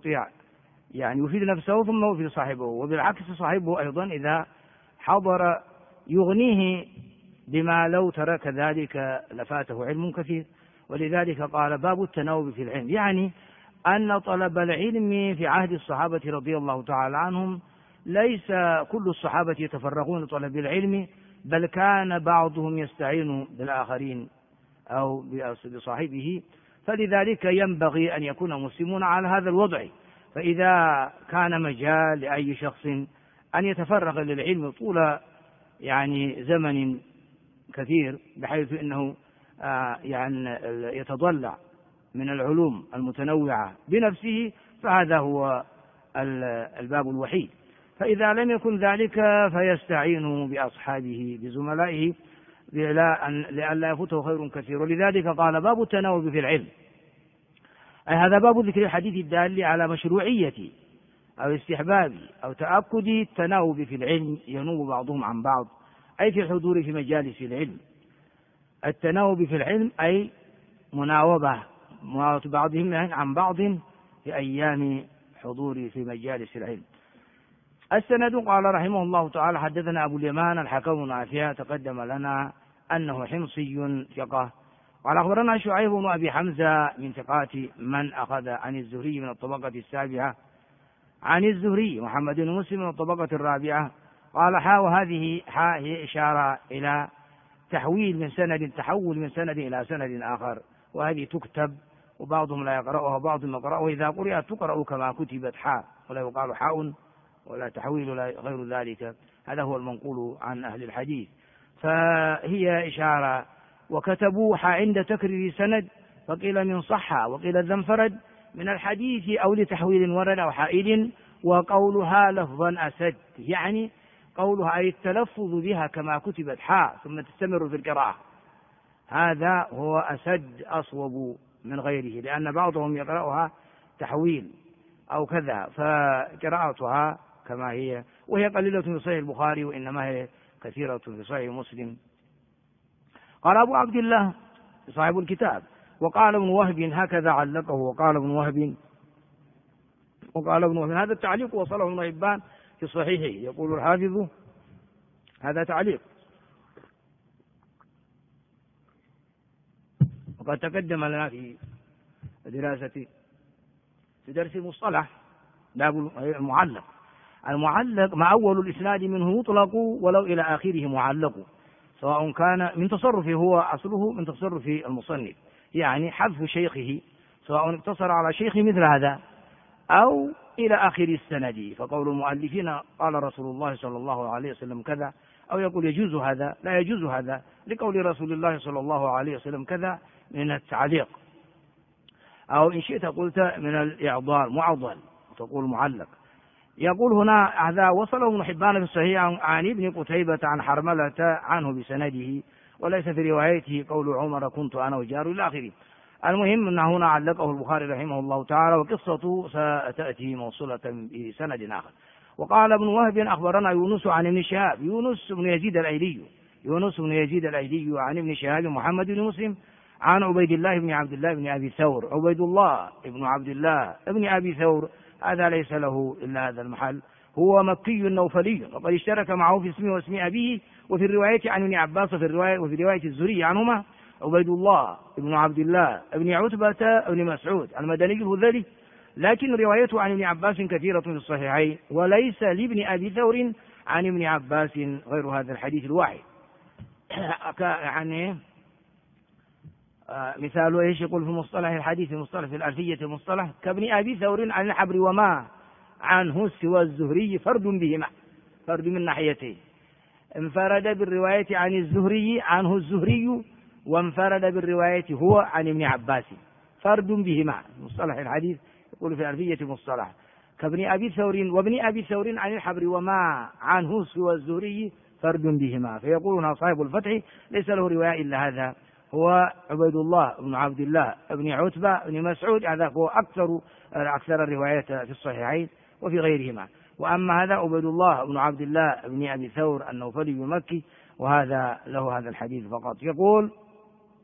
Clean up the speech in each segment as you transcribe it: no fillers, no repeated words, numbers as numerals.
يعني يفيد نفسه ثم يفيد صاحبه، وبالعكس صاحبه أيضا إذا حضر يغنيه بما لو ترك ذلك لفاته علم كثير. ولذلك قال باب التناوب في العلم، يعني أن طلب العلم في عهد الصحابة رضي الله تعالى عنهم ليس كل الصحابة يتفرغون لطلب العلم، بل كان بعضهم يستعين بالآخرين أو بصاحبه. فلذلك ينبغي أن يكون المسلمون على هذا الوضع. فإذا كان مجال لأي شخص أن يتفرغ للعلم طول يعني زمن كثير بحيث أنه يعني يتضلع من العلوم المتنوعة بنفسه، فهذا هو الباب الوحيد. فإذا لم يكن ذلك فيستعين بأصحابه بزملائه لئلا يفوته خير كثير. ولذلك قال باب التناوب في العلم، أي هذا باب ذكر الحديث الدال على مشروعية أو استحباب أو تأكد التناوب في العلم، ينوب بعضهم عن بعض أي في الحضور في مجالس العلم. التناوب في العلم أي مناوبة بعضهم عن بعض في أيام حضور في مجالس العلم. السند قال رحمه الله تعالى حدثنا أبو اليمان الحكم بن عافية، تقدم لنا أنه حمصي ثقة. قال أخبرنا شعيب بن أبي حمزة من ثقات من أخذ عن الزهري من الطبقة السابعة، عن الزهري محمد بن مسلم من الطبقة الرابعة. قال وهذه هي إشارة إلى تحول من سند إلى سند آخر، وهذه تكتب وبعضهم لا يقرأها وبعضهم يقرأها، وإذا قرأت تقرأ كما كتبت حاء ولا يقال حاء ولا تحويل ولا غير ذلك. هذا هو المنقول عن أهل الحديث. فهي إشارة، وكتبوا عند تكرير سند فقيل من صحة وقيل ذا انفرد من الحديث أو لتحويل ورد أو حائل، وقولها لفظا أسد، يعني قولها أي التلفظ بها كما كتبت حاء ثم تستمر في القراءة، هذا هو أسد أصوب من غيره، لأن بعضهم يقرأها تحويل أو كذا، فقراءتها كما هي، وهي قليلة في صحيح البخاري وإنما هي كثيرة في صحيح مسلم. قال أبو عبد الله صاحب الكتاب وقال ابن وهب هكذا علقه، وقال ابن وهب هذا التعليق وصله ابن حبان في صحيحه، يقول الحافظ هذا تعليق. وقد تقدم لنا في درس المصطلح باب المعلق ما أول الإسناد منه يطلق ولو إلى آخره معلق، سواء كان من تصرفه هو أصله من تصرف المصنف، يعني حذف شيخه سواء اقتصر على شيخ مثل هذا أو إلى آخر السند. فقول المؤلفين قال رسول الله صلى الله عليه وسلم كذا، أو يقول يجوز هذا لا يجوز هذا لقول رسول الله صلى الله عليه وسلم كذا من التعليق، أو إن شئت قلت من الإعضال معضل تقول معلق. يقول هنا هذا وصله ابن حبان في الصحيح عن ابن قتيبة عن حرملة عنه بسنده، وليس في روايته قول عمر كنت أنا وجار إلى آخره. المهم أن هنا علقه البخاري رحمه الله تعالى، وقصته ستأتي موصولة بسند آخر. وقال ابن وهب أخبرنا يونس عن ابن شهاب، يونس بن يزيد الأيلي عن ابن شهاب محمد بن مسلم عن عبيد الله بن عبد الله بن أبي ثور. عبيد الله بن عبد الله بن أبي ثور هذا ليس له إلا هذا المحل، هو مكي نوفلي، وقد اشترك معه في اسمه واسم أبيه، وفي الرواية عن ابن عباس وفي رواية الزهري عنهما عبيد الله بن عبد الله بن عتبة بن مسعود المدني الهذلي، لكن روايته عن ابن عباس كثيرة في الصحيحين، وليس لابن أبي ثور عن ابن عباس غير هذا الحديث الواحد. يعني مثال ايش يقول في مصطلح الحديث في الألفية المصطلح كابن أبي ثور عن الحبر وما عنه سوى الزهري فرد بهما، فرد من ناحيتين، انفرد بالرواية عن الزهري عنه الزهري، وانفرد بالرواية هو عن ابن عباس، فرد بهما. مصطلح الحديث يقول في ألفية المصطلح كابن أبي ثور وابن أبي ثور عن الحبر وما عنه سوى الزهري فرد بهما. فيقولون صاحب الفتح ليس له رواية إلا هذا، هو عبيد الله بن عبد الله بن عتبة بن مسعود، هذا هو أكثر الروايات في الصحيحين وفي غيرهما. وأما هذا عبيد الله بن عبد الله بن أبي ثور النوفلي المكي، وهذا له هذا الحديث فقط. يقول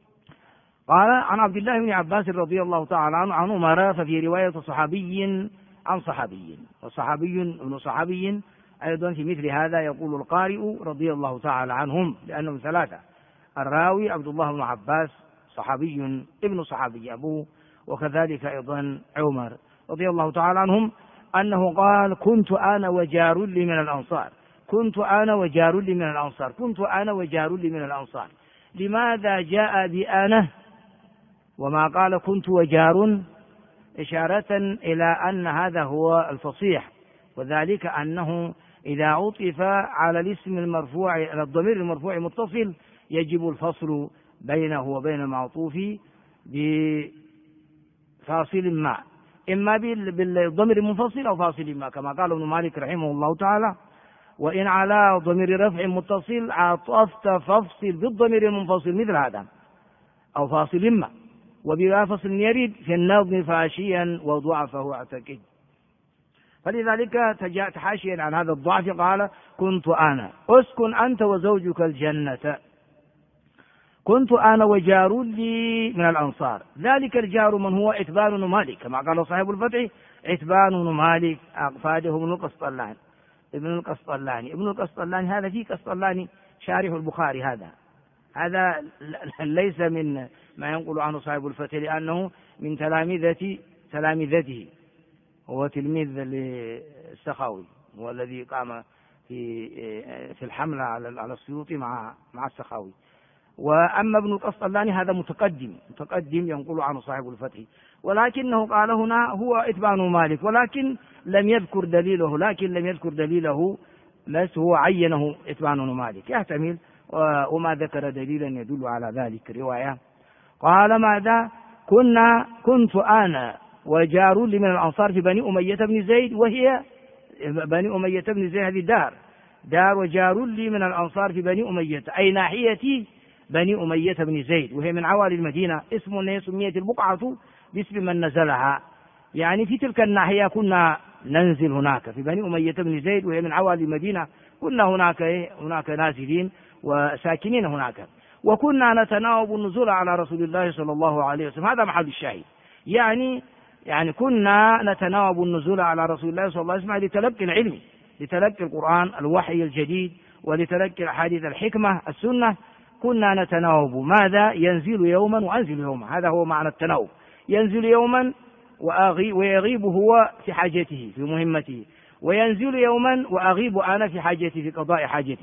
قال عن عبد الله بن عباس رضي الله تعالى عنهما، ففي رواية صحابي عن صحابي، وصحابي ابن صحابي أيضا في مثل هذا يقول القارئ رضي الله تعالى عنهم، لأنهم ثلاثة: الراوي عبد الله بن عباس صحابي ابن صحابي أبوه، وكذلك أيضا عمر رضي الله تعالى عنهم أنه قال: كنت أنا وجار لي من الأنصار، كنت أنا وجار لي من الأنصار، كنت أنا وجار لي من الأنصار. لماذا جاء بأنا وما قال كنت وجار؟ إشارة إلى أن هذا هو الفصيح، وذلك أنه إذا عطف على الاسم المرفوع على الضمير المرفوع متصل يجب الفصل بينه وبين المعطوف بفاصل ما، إما بالضمير المنفصل أو فاصل ما، كما قال ابن مالك رحمه الله تعالى: وإن على ضمير رفع متصل عطفت فافصل بالضمير المنفصل مثل هذا، أو فاصل ما، وبلا فصل يرد في النظم فاشيا وضعفه اعتقد. فلذلك تحاشيا عن هذا الضعف قال: كنت أنا، اسكن أنت وزوجك الجنة، كنت أنا وجار لي من الأنصار. ذلك الجار من هو؟ عتبان بن مالك، كما قال صاحب الفتح: عتبان بن مالك أقفاده ابن القسطلاني. ابن القسطلاني هذا في قسطلاني شارح البخاري، هذا ليس من ما ينقل عنه صاحب الفتح، لأنه من تلامذته، هو تلميذ للسخاوي، هو الذي قام في الحملة على السيوطي مع السخاوي. وأما ابن القسطلاني هذا متقدم ينقل عنه صاحب الفتح، ولكنه قال هنا هو عتبان مالك، ولكن لم يذكر دليله، بس هو عينه عتبان مالك، يحتمل وما ذكر دليلا يدل على ذلك رواية. قال: ماذا؟ كنت أنا وجار لي من الأنصار في بني أمية بن زيد، وهي بني أمية بن زيد هذه دار وجار لي من الأنصار في بني أمية، أي ناحية بني أمية بن زيد، وهي من عوالي المدينة، اسم سميت البقعة باسم من نزلها، يعني في تلك الناحية كنا ننزل هناك في بني أمية بن زيد، وهي من عوالي المدينة، كنا هناك نازلين وساكنين هناك، وكنا نتناوب النزول على رسول الله صلى الله عليه وسلم. هذا محل الشاهد، يعني كنا نتناوب النزول على رسول الله صلى الله عليه وسلم لتلقي العلم، لتلقي القرآن الوحي الجديد، ولتلقي الحديث الحكمة السنة. كنا نتناوب، ماذا؟ ينزل يوما وأنزل يوما، هذا هو معنى التناوب، ينزل يوما ويغيب هو في حاجته في مهمته، وينزل يوما وأغيب أنا في حاجتي في قضاء حاجتي.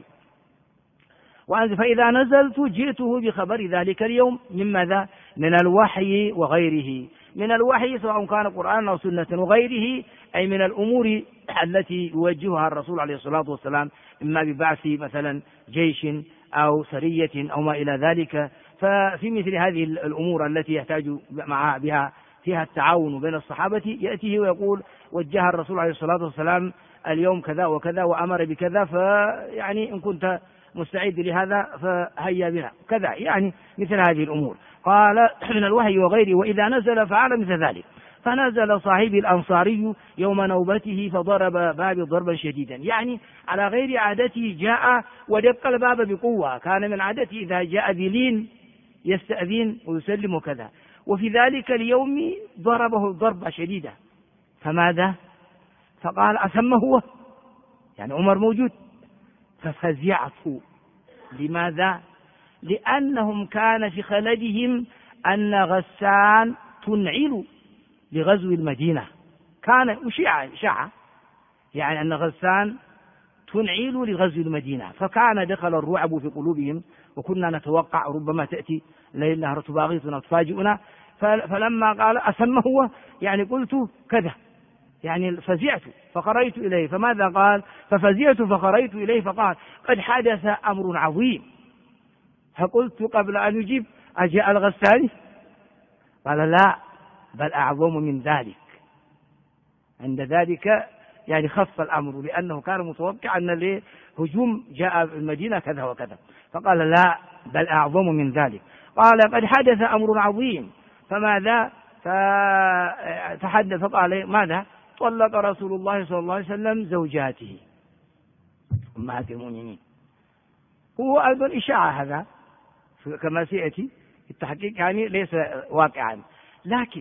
فإذا نزلت جئته بخبر ذلك اليوم من ماذا؟ من الوحي وغيره، من الوحي سواء كان قرآن أو سنة، وغيره أي من الأمور التي يوجهها الرسول عليه الصلاة والسلام، إما ببعث مثلا جيش أو سرية أو ما إلى ذلك. ففي مثل هذه الأمور التي يحتاج بها فيها التعاون بين الصحابة، يأتيه ويقول: وجه الرسول عليه الصلاة والسلام اليوم كذا وكذا وأمر بكذا، فيعني إن كنت مستعد لهذا فهيا بنا كذا، يعني مثل هذه الأمور. قال: من الوحي وغيره، وإذا نزل فعل مثل ذلك. فنزل صاحبي الأنصاري يوم نوبته فضرب بابي ضربا شديدا، يعني على غير عادته جاء ودق الباب بقوة، كان من عادته إذا جاء بلين يستأذن ويسلم كذا، وفي ذلك اليوم ضربه ضربة شديدة. فماذا؟ فقال: أثم هو؟ يعني عمر موجود. ففزعت. لماذا؟ لأنهم كان في خلدهم أن غسان تنعل لغزو المدينة، كان إشاعة يعني أن غسان تنعل لغزو المدينة، فكان دخل الرعب في قلوبهم، وكنا نتوقع ربما تأتي ليلة تباغتنا تفاجئنا. فلما قال: أثم هو؟ يعني قلت كذا، يعني فزعت فخرجت إليه. فماذا قال؟ ففزعت فخرجت إليه، فقال: قد حدث أمر عظيم. فقلت قبل أن يجيب: أجاء الغساني؟ قال: لا، بل أعظم من ذلك. عند ذلك يعني خف الأمر، لأنه كان متوقع أن الهجوم جاء المدينة كذا وكذا. فقال: لا، بل أعظم من ذلك. قال: قد حدث أمر عظيم. فماذا؟ فتحدث فقال: ماذا؟ طلق رسول الله صلى الله عليه وسلم زوجاته أمهات المؤمنين. هو أيضا إشاعة، هذا كما سيأتي التحقيق، يعني ليس واقعا، لكن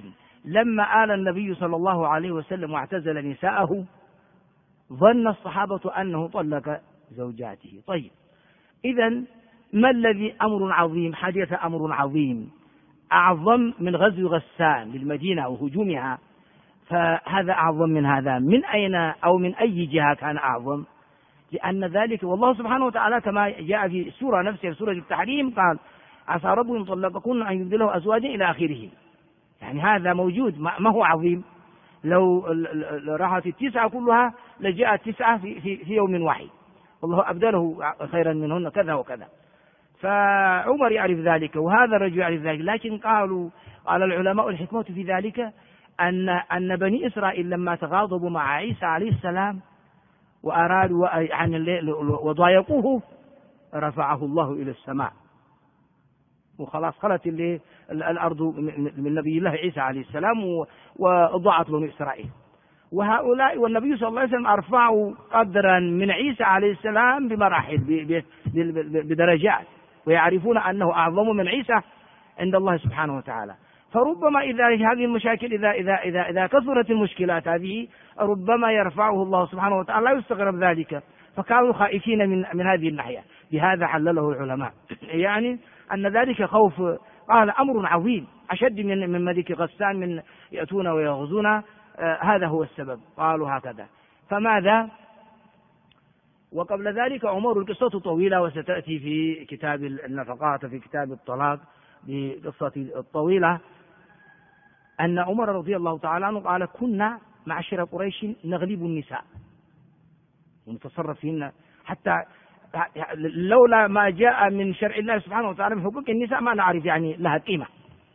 لما آل النبي صلى الله عليه وسلم واعتزل نساءه ظن الصحابة أنه طلق زوجاته. طيب، إذن ما الذي أمر عظيم حدث، أمر عظيم أعظم من غزو غسان للمدينة وهجومها، فهذا أعظم من هذا. من أين أو من أي جهة كان أعظم؟ لأن ذلك والله سبحانه وتعالى كما جاء في السورة نفسها سورة التحريم قال عسى ربه إن طلقكن أن يبدله أزواجا إلى آخره. يعني هذا موجود، ما هو عظيم؟ لو راحت 9 كلها لجاءت 9 في يوم واحد، والله أبدله خيرا منهن كذا وكذا. فعمر يعرف ذلك وهذا الرجل يعرف ذلك، لكن قال العلماء الحكمة في ذلك أن بني إسرائيل لما تغاضبوا مع عيسى عليه السلام وأرادوا وضايقوه رفعه الله إلى السماء، وخلاص خلت الأرض من نبي الله عيسى عليه السلام وضاعت بني إسرائيل. وهؤلاء والنبي صلى الله عليه وسلم أرفعوا قدرا من عيسى عليه السلام بمراحل بدرجات، ويعرفون أنه أعظم من عيسى عند الله سبحانه وتعالى. فربما إذا هذه المشاكل إذا كثرت المشكلات هذه ربما يرفعه الله سبحانه وتعالى، لا يستغرب ذلك. فكانوا خائفين من هذه الناحية. بهذا حلله العلماء يعني أن ذلك خوف، قال أمر عظيم أشد من ملك غسان من يأتون ويغزون، هذا هو السبب. قالوا هكذا. فماذا؟ وقبل ذلك عمر، القصة طويلة وستأتي في كتاب النفقات في كتاب الطلاق بقصة الطويلة، أن عمر رضي الله تعالى عنه قال كنا معشر قريش نغلب النساء ونتصرف فيهن، حتى لولا ما جاء من شرع الله سبحانه وتعالى من حقوق النساء ما نعرف يعني لها قيمة.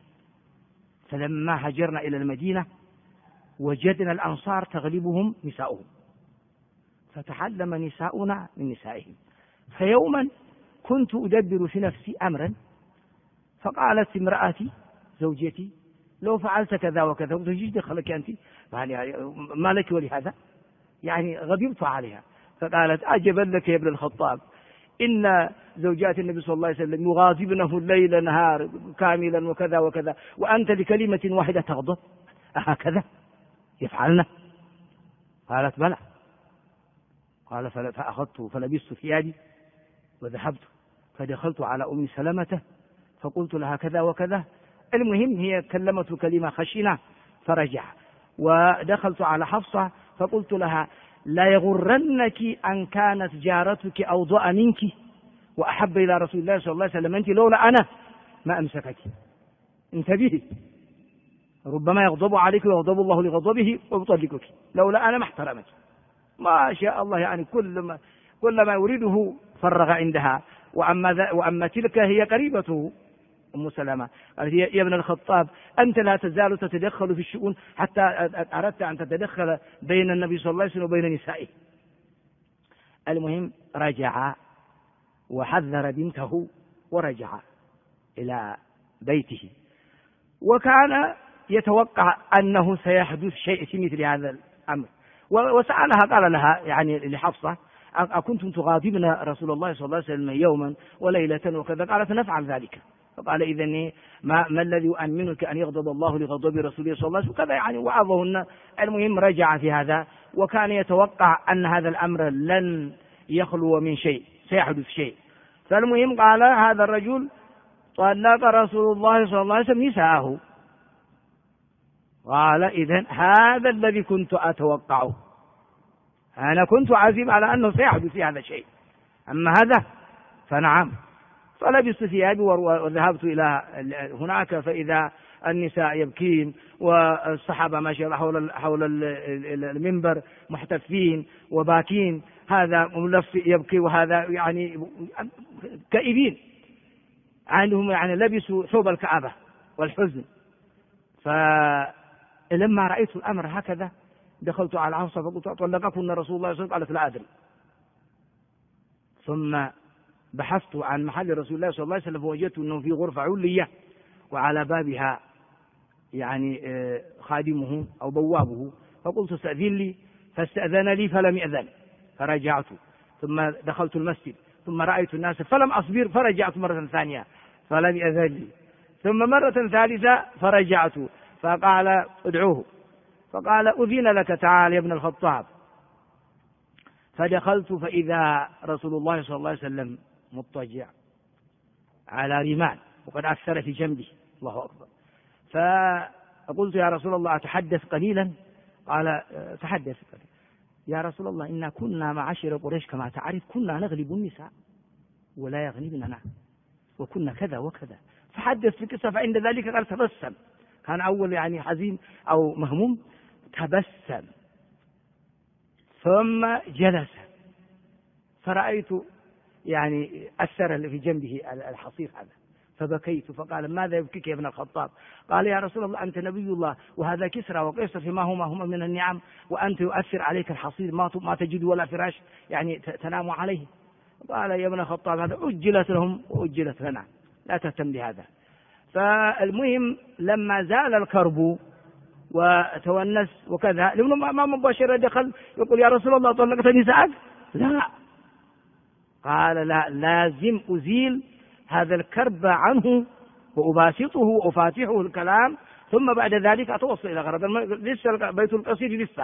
فلما هجرنا إلى المدينة وجدنا الأنصار تغلبهم نساؤهم، فتعلم نساؤنا من نسائهم. فيوما كنت أدبر في نفسي أمرا، فقالت امرأتي زوجتي لو فعلت كذا وكذا، قلت ايش دخلك أنت؟ ما لك ولهذا؟ يعني غضبت عليها. فقالت عجبا لك يا ابن الخطاب، إن زوجات النبي صلى الله عليه وسلم يغاضبنه الليل نهار كاملا وكذا وكذا، وأنت لكلمة واحدة تغضب؟ أهكذا يفعلنا؟ قالت بلى. قال فأخذت فلبست ثيابي وذهبت فدخلت على أم سلمة فقلت لها كذا وكذا. المهم هي كلمته كلمة خشنة فرجع. ودخلت على حفصة فقلت لها لا يغرنك أن كانت جارتك أوضأ منك وأحب إلى رسول الله صلى الله عليه وسلم، أنت لولا أنا ما أمسكك. انتبهي، ربما يغضب عليك ويغضب الله لغضبه ويطلقك، لولا أنا ما احترمك. ما شاء الله، يعني كل ما يريده فرغ عندها. وأما تلك هي قريبته أم سلمة، قالت يا ابن الخطاب أنت لا تزال تتدخل في الشؤون حتى أردت أن تتدخل بين النبي صلى الله عليه وسلم وبين نسائه. المهم رجع وحذر بنته ورجع إلى بيته، وكان يتوقع أنه سيحدث شيء في مثل هذا الأمر. وسألها قال لها يعني لحفصة أكنتم تغاضبن رسول الله صلى الله عليه وسلم يوما وليلة وكذا؟ قالت نفعل ذلك. فقال إذن ما الذي يؤمنك أن يغضب الله لغضب رسوله صلى الله عليه وسلم كذا يعني وعظهن. المهم رجع في هذا، وكان يتوقع أن هذا الأمر لن يخلو من شيء، سيحدث شيء. فالمهم قال هذا الرجل طلق رسول الله صلى الله عليه وسلم نساءه. قال إذن هذا الذي كنت أتوقعه، أنا كنت عازم على أنه سيحدث في هذا الشيء، أما هذا فنعم. فلبست ثيابي وذهبت إلى هناك، فإذا النساء يبكين والصحابة ماشيين حول المنبر محتفين وباكين، هذا ملف يبكي وهذا يعني كئيبين عندهم، يعني لبسوا ثوب الكآبة والحزن. فلما رأيت الأمر هكذا دخلت على حفصة فقلت طلقكن رسول الله صلى الله عليه وسلم؟ قالت لا أدري. ثم بحثت عن محل رسول الله صلى الله عليه وسلم فوجدت أنه في غرفة علية وعلى بابها يعني خادمه أو بوابه، فقلت استأذن لي، فاستأذن لي فلم يأذن، فرجعت. ثم دخلت المسجد ثم رأيت الناس فلم أصبر، فرجعت مرة ثانية فلم يأذن لي، ثم مرة ثالثة فرجعت، فقال ادعوه، فقال أذن لك تعال يا ابن الخطاب. فدخلت فإذا رسول الله صلى الله عليه وسلم مضطجع على رمال وقد أكثر في جنبه، الله أكبر. فقلت يا رسول الله أتحدث قليلا؟ قال تحدث قليلا. يا رسول الله إنا كنا معاشر قريش كما تعرف كنا نغلب النساء ولا يغلبننا وكنا كذا وكذا، فحدث في قصة. فعند ذلك قال تبسم، كان أول يعني حزين أو مهموم، تبسم ثم جلس، فرأيت يعني أثر في جنبه الحصير هذا، فبكيت. فقال ماذا يبكيك يا ابن الخطاب؟ قال يا رسول الله أنت نبي الله وهذا كسرى وقيصر فيما هما من النعم، وأنت يؤثر عليك الحصير ما تجد ولا فراش يعني تنام عليه. قال يا ابن الخطاب هذا أجلت لهم وأجلت لنا، لا تهتم بهذا. فالمهم لما زال الكرب وتونس وكذا، لأنه ما مباشرة دخل يقول يا رسول الله طلقت نساءك؟ لا، قال لا، لازم أزيل هذا الكرب عنه وأباسطه وأفاتحه الكلام، ثم بعد ذلك أتوصل إلى غرض. لسه بيت القصيد لسه.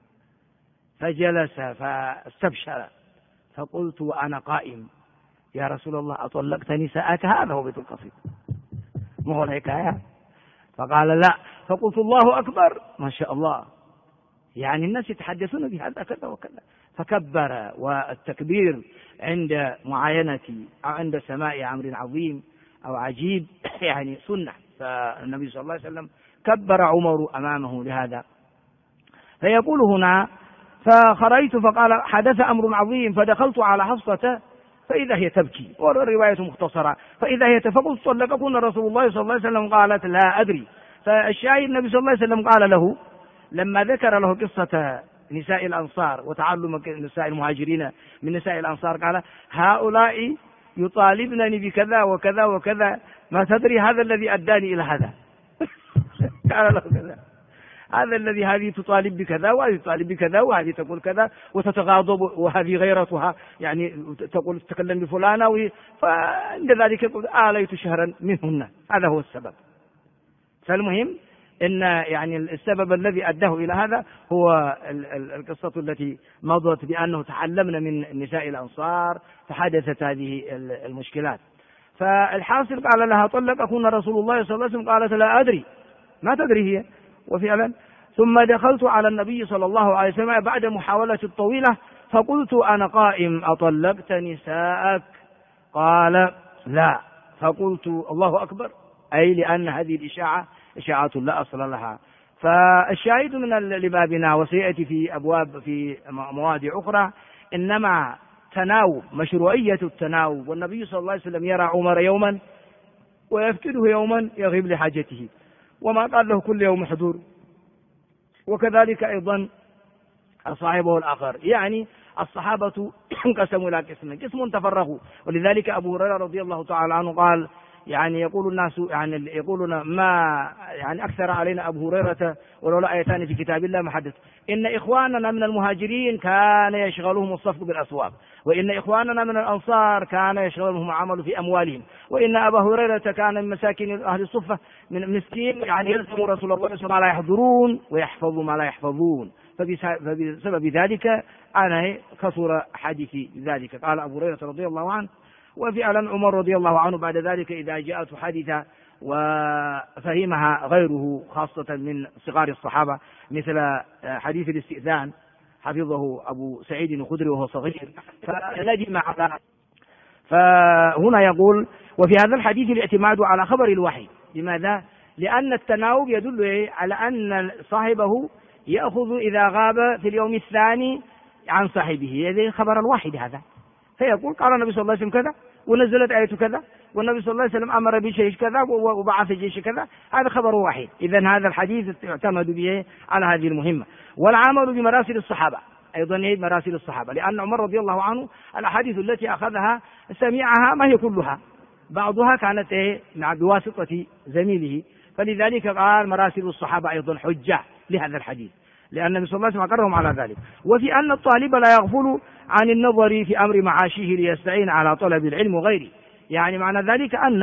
فجلس فاستبشر، فقلت وأنا قائم يا رسول الله أطلقت نساءك؟ هذا هو بيت القصيد، ما هو الحكاية. فقال لا. فقلت الله أكبر، ما شاء الله، يعني الناس يتحدثون بهذا كذا وكذا. فكبر، والتكبير عند معاينة أو عند سماع أمر عظيم أو عجيب يعني سنة. فالنبي صلى الله عليه وسلم كبر عمر أمامه لهذا. فيقول هنا فخرجت فقال حدث أمر عظيم، فدخلت على حفصة فإذا هي تبكي، والرواية مختصرة. فإذا هي فقلت طلقكن رسول الله صلى الله عليه وسلم؟ قالت لا أدري. فالشاهد النبي صلى الله عليه وسلم قال له لما ذكر له قصة نساء الأنصار وتعلم نساء المهاجرين من نساء الأنصار، قال هؤلاء يطالبنني بكذا وكذا وكذا، ما تدري هذا الذي أداني إلى هذا. قال له كذا، هذا الذي هذه تطالب بكذا وهذه تطالب بكذا وهذه تقول كذا وتتغاضب وهذه غيرتها يعني تقول تتكلم بفلانة، فعند ذلك يقول آليت شهرا منهن. هذا هو السبب. فالمهم إن يعني السبب الذي أداه إلى هذا هو القصة التي مضت بأنه تعلمنا من نساء الأنصار فحدثت هذه المشكلات. فالحاصل قال لها طلقكن رسول الله صلى الله عليه وسلم؟ قالت لا أدري، ما تدري هي. وفعلا ثم دخلت على النبي صلى الله عليه وسلم بعد محاولة طويلة فقلت أنا قائم أطلقت نساءك؟ قال لا. فقلت الله أكبر، أي لأن هذه الإشاعة إشاعة لا أصل لها. فالشاهد من لبابنا وسيأتي في أبواب في مواضع أخرى إنما تناوب، مشروعية التناوب. والنبي صلى الله عليه وسلم يرى عمر يوما ويفقده يوما يغيب لحاجته، وما قال له كل يوم حضور. وكذلك أيضا صاحبه الآخر، يعني الصحابة انقسموا إلى قسمين، قسم تفرغوا. ولذلك أبو هريرة رضي الله تعالى عنه قال يعني يقول الناس يعني يقولون ما يعني أكثر علينا أبو هريرة ولولا آيتان في كتاب الله ما حدث، إن إخواننا من المهاجرين كان يشغلهم الصفق بالأسواق، وإن إخواننا من الأنصار كان يشغلهم عمل في أموالهم، وإن أبا هريرة كان من مساكين أهل الصفة من مسكين يعني يلزم رسول الله صلى الله عليه وسلم ما لا يحضرون ويحفظوا ما لا يحفظون. فبسبب ذلك أنا كثر حديثي ذلك. قال أبو هريرة رضي الله عنه. وفعلا عمر رضي الله عنه بعد ذلك إذا جاءت حادثة وفهمها غيره خاصة من صغار الصحابة مثل حديث الاستئذان حفظه أبو سعيد الخدري وهو صغير فندم على. فهنا يقول وفي هذا الحديث الاعتماد على خبر الوحي. لماذا؟ لأن التناوب يدل على أن صاحبه يأخذ إذا غاب في اليوم الثاني عن صاحبه، هذا خبر الواحد هذا. فيقول قال النبي صلى الله عليه وسلم كذا ونزلت آية كذا والنبي صلى الله عليه وسلم أمر بشيء كذا وبعث جيش كذا، هذا خبر واحد. إذن هذا الحديث يعتمد به على هذه المهمة. والعمل بمراسل الصحابة أيضا مراسل الصحابة، لأن عمر رضي الله عنه الأحاديث التي أخذها سمعها ما هي كلها، بعضها كانت بواسطة زميله، فلذلك قال مراسل الصحابة أيضا حجة لهذا الحديث، لأن النبي صلى الله عليه وسلم أقرهم على ذلك. وفي أن الطالب لا يغفل عن النظر في أمر معاشه ليستعين على طلب العلم وغيره، يعني معنى ذلك أن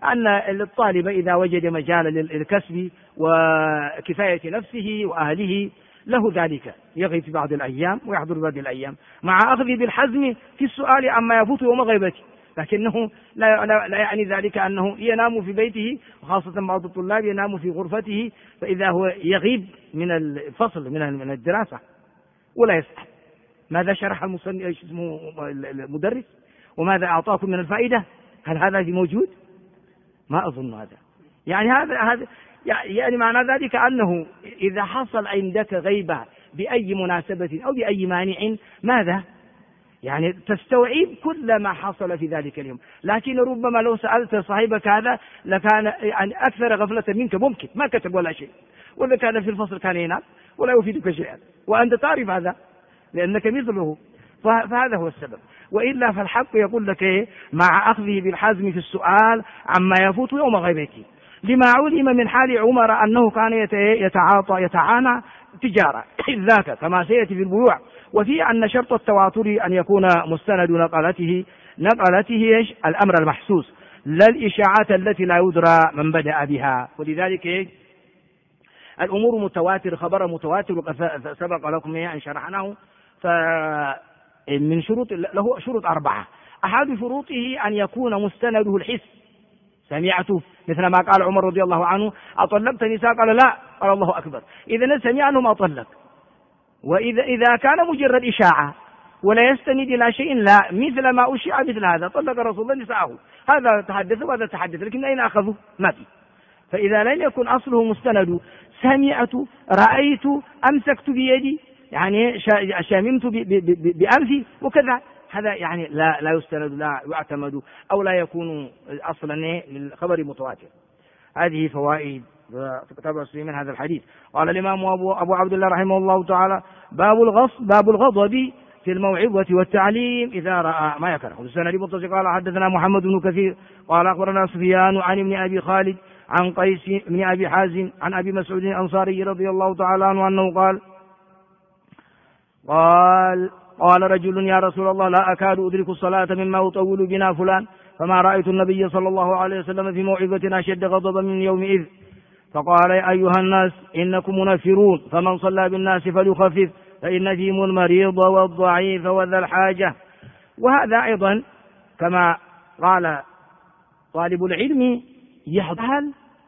أن الطالب إذا وجد مجالا للكسب وكفاية نفسه وأهله له ذلك يغيب في بعض الأيام ويحضر بعض الأيام، مع أخذه بالحزم في السؤال عما يفوت يوم غيبته، لكنه لا يعني ذلك أنه ينام في بيته، وخاصة بعض الطلاب ينام في غرفته، فإذا هو يغيب من الفصل من الدراسة ولا يسأل ماذا شرح المدرس وماذا أعطاكم من الفائدة، هل هذا موجود؟ ما أظن هذا. يعني هذا يعني معنى ذلك أنه إذا حصل عندك غيبة بأي مناسبة أو بأي مانع ماذا؟ يعني تستوعب كل ما حصل في ذلك اليوم، لكن ربما لو سألت صاحبك هذا لكان يعني أكثر غفلة منك، ممكن ما كتب ولا شيء، وإذا كان في الفصل كان ينام ولا يفيدك شيئا، وأنت تعرف هذا لأنك مثله، فهذا هو السبب. وإلا فالحق يقول لك إيه؟ مع أخذه بالحزم في السؤال عما يفوت يوم غيبته، لما علم من حال عمر أنه كان يتعانى تجارة ذاك كما سيأتي في البيوع، وفي أن شرط التواتر أن يكون مستند نقلته الأمر المحسوس لا الإشاعات التي لا يدرى من بدأ بها. ولذلك الأمور متواتر، خبر متواتر وقد سبق لكم أن شرحناه. فمن شروط له شروط 4، أحد شروطه أن يكون مستنده الحس، سمعته مثل ما قال عمر رضي الله عنه أطلقت نساء؟ قال لا، قال الله أكبر، إذا سمع أنه ما طلق. وإذا كان مجرد إشاعة ولا يستند إلى شيء لا، مثل ما أشيع مثل هذا طلق رسول الله نساءه، هذا تحدث وهذا تحدث، لكن أين أخذوا؟ ما في. فإذا لم يكن أصله مستند، سمعت، رأيت، أمسكت بيدي، يعني شممت بأنفي وكذا، هذا يعني لا يستند، لا يعتمد، أو لا يكون أصلا للخبر متواتر. هذه فوائد في كتاب الصحيح من هذا الحديث. قال الإمام أبو عبد الله رحمه الله تعالى: باب الغضب في الموعظة والتعليم إذا رأى ما يكره. والسند متصل. قال حدثنا محمد بن كثير قال أخبرنا سفيان عن ابن أبي خالد عن قيس بن أبي حازم عن أبي مسعود الأنصاري رضي الله تعالى عنه أنه قال رجل: يا رسول الله، لا أكاد أدرك الصلاة مما يطول بنا فلان، فما رأيت النبي صلى الله عليه وسلم في موعظة أشد غضبا من يومئذ. فقال: يا أيها الناس إنكم منفرون، فمن صلى بالناس فليخفف، فإن فيهم المريض والضعيف وذا الحاجة. وهذا أيضا كما قال طالب العلم يحضر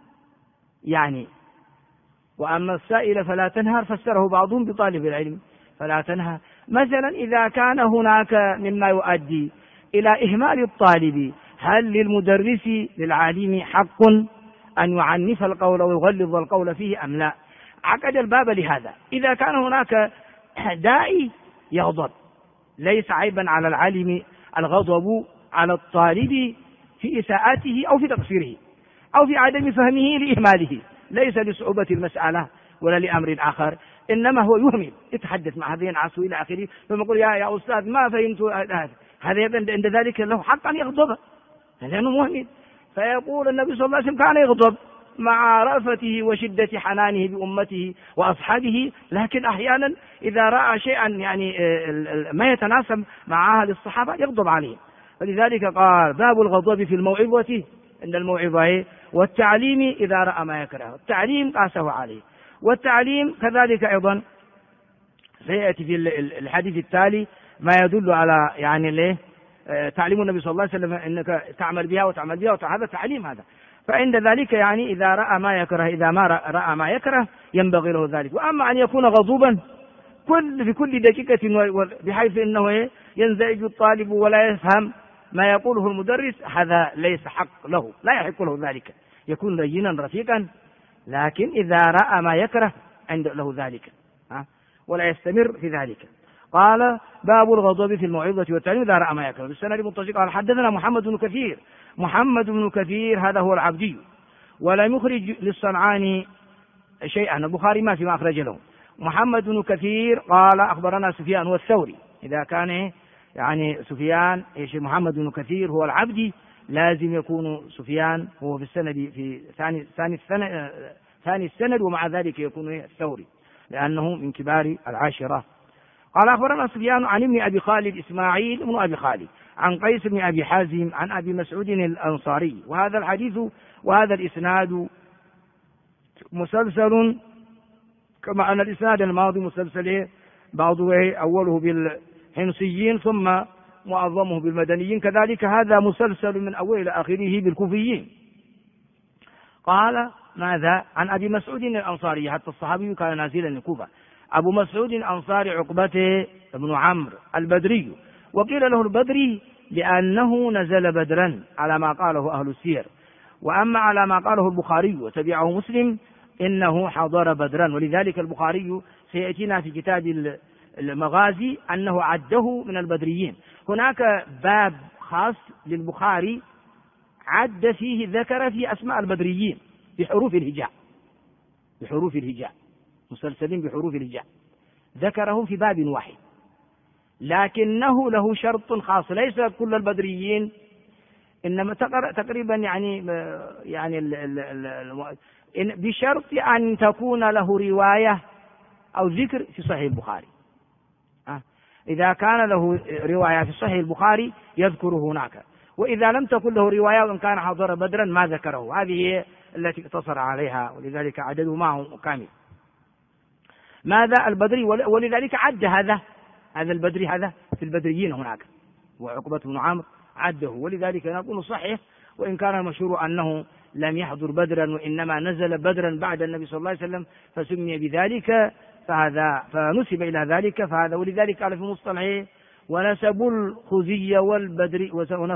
يعني، وأما السائل فلا تنهر، فسره بعضهم بطالب العلم فلا تنهر. مثلا إذا كان هناك مما يؤدي إلى إهمال الطالب، هل للمدرس للعالم حق أن يعنف القول ويغلظ القول فيه أم لا؟ عقد الباب لهذا. إذا كان هناك داعي يغضب، ليس عيبا على العالم الغضب على الطالب في إساءته أو في تقصيره أو في عدم فهمه لإهماله، ليس لصعوبة المسألة ولا لأمر آخر، إنما هو يهمل، يتحدث مع هذين عصو إلى آخره، ثم يقول يا أستاذ ما فهمت هذا، عند ذلك له حق أن يغضب لأنه مهمل. فيقول النبي صلى الله عليه وسلم كان يغضب مع رأفته وشدة حنانه بأمته وأصحابه، لكن أحيانا إذا رأى شيئا يعني ما يتناسب مع أهل الصحابة يغضب عليه. فلذلك قال: باب الغضب في الموعظة عند الموعظة والتعليم إذا رأى ما يكره. التعليم قاسه عليه، والتعليم كذلك أيضا سيأتي في الحديث التالي ما يدل على يعني ليه تعليم النبي صلى الله عليه وسلم إنك تعمل بها وتعمل بها، هذا تعليم هذا. فعند ذلك يعني إذا رأى ما يكره، إذا ما رأى ما يكره ينبغي له ذلك. وأما أن يكون غضوبا في كل دقيقة بحيث أنه ينزعج الطالب ولا يفهم ما يقوله المدرس، هذا ليس حق له، لا يحق له ذلك، يكون لينا رفيقا، لكن إذا رأى ما يكره عند له ذلك ولا يستمر في ذلك. قال: باب الغضب في الموعظة والتعليم إذا رأى ما يكره. بالسند المتصل. قال حدثنا محمد بن كثير هذا هو العبدي، ولم يخرج للصنعاني شيئا، البخاري ما فيما أخرج له. محمد بن كثير قال أخبرنا سفيان والثوري. إذا كان يعني سفيان محمد بن كثير هو العبدي، لازم يكون سفيان هو في السند في ثاني السند، ومع ذلك يكون الثوري لأنه من كبار العاشرة. قال أخبرنا سفيان عن ابن أبي خالد إسماعيل بن أبي خالد عن قيس بن أبي حازم عن أبي مسعود الأنصاري. وهذا الحديث وهذا الإسناد مسلسل كما أن الإسناد الماضي مسلسل بعضه أوله بالحمصيين ثم معظمه بالمدنيين، كذلك هذا مسلسل من أوله إلى آخره بالكوفيين. قال ماذا؟ عن أبي مسعود الأنصاري، حتى الصحابي كان نازلا الكوفة. أبو مسعود الأنصاري عقبة بن عمرو البدري، وقيل له البدري لأنه نزل بدرا على ما قاله أهل السير، وأما على ما قاله البخاري وتبعه مسلم إنه حضر بدرا، ولذلك البخاري سيأتينا في كتاب المغازي أنه عده من البدريين. هناك باب خاص للبخاري عد فيه ذكر في أسماء البدريين بحروف الهجاء، بحروف الهجاء، مسلسلين بحروف الهجاء، ذكرهم في باب واحد، لكنه له شرط خاص، ليس كل البدريين، إنما تقريبا يعني بشرط أن تكون له رواية أو ذكر في صحيح البخاري. إذا كان له رواية في صحيح البخاري يذكره هناك، وإذا لم تكن له رواية وإن كان حضر بدرا ما ذكره. هذه هي التي اقتصر عليها، ولذلك عدده معه كامل. ماذا البدري؟ ولذلك عد هذا البدري، هذا في البدريين هناك، وعقبة بن عمرو عده، ولذلك نقول صحيح، وإن كان المشهور أنه لم يحضر بدرا وإنما نزل بدرا بعد النبي صلى الله عليه وسلم فسمي بذلك، فنسب إلى ذلك، فهذا ولذلك قال في مصطلحه ونسب الخزي والبدري،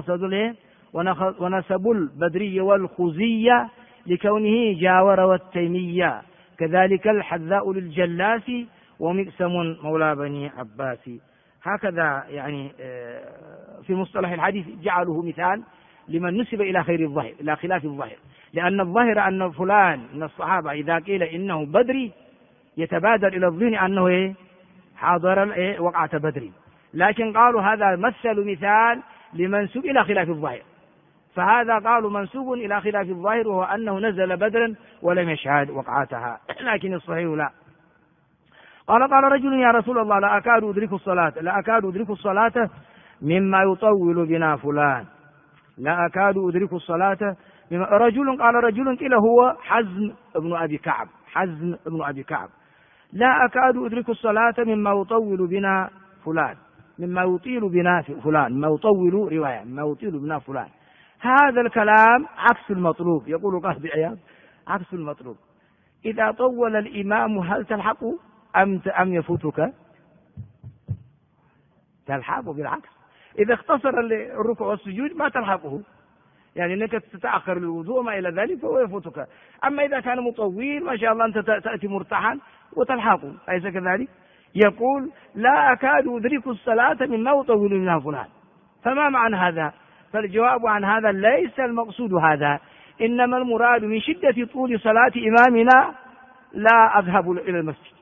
ونسب البدري والخزي لكونه جاور والتيمية، كذلك الحذاء للجلاس ومقسم مولى بني عباس. هكذا يعني في مصطلح الحديث جعله مثال لمن نسب إلى خير الظاهر، إلى خلاف الظاهر، لأن الظاهر أن فلان من الصحابة إذا قيل إنه بدري يتبادر إلى الذهن أنه حاضر وقعة بدري، لكن قالوا هذا مثل مثال لمنسوب إلى خلاف الظاهر، فهذا قالوا منسوب إلى خلاف الظاهر وهو أنه نزل بدرا ولم يشهد وقعتها، لكن الصحيح لا. قال رجل يا رسول الله لا أكاد أدرك الصلاة مما يطول بنا فلان، لا أكاد أدرك الصلاة رجل، قال رجل قيل هو حزم بن أبي كعب، لا أكاد أدرك الصلاة مما يطول بنا فلان، مما يطيل بنا فلان، مما يطول رواية مما يطيل بنا فلان. هذا الكلام عكس المطلوب، يقول قاضي عياض عكس المطلوب. إذا طول الإمام هل تلحق أم يفوتك؟ تلحق بالعكس، إذا اختصر الركوع والسجود ما تلحقه، يعني أنك تتأخر الوضوء ما إلى ذلك فهو يفوتك. أما إذا كان مطول ما شاء الله أنت تأتي مرتاحا وتلحقه، أليس كذلك؟ يقول لا أكاد أدرك الصلاة مما يطول منها فلان، فما معنى هذا؟ فالجواب عن هذا ليس المقصود هذا، إنما المراد من شدة طول صلاة إمامنا لا أذهب إلى المسجد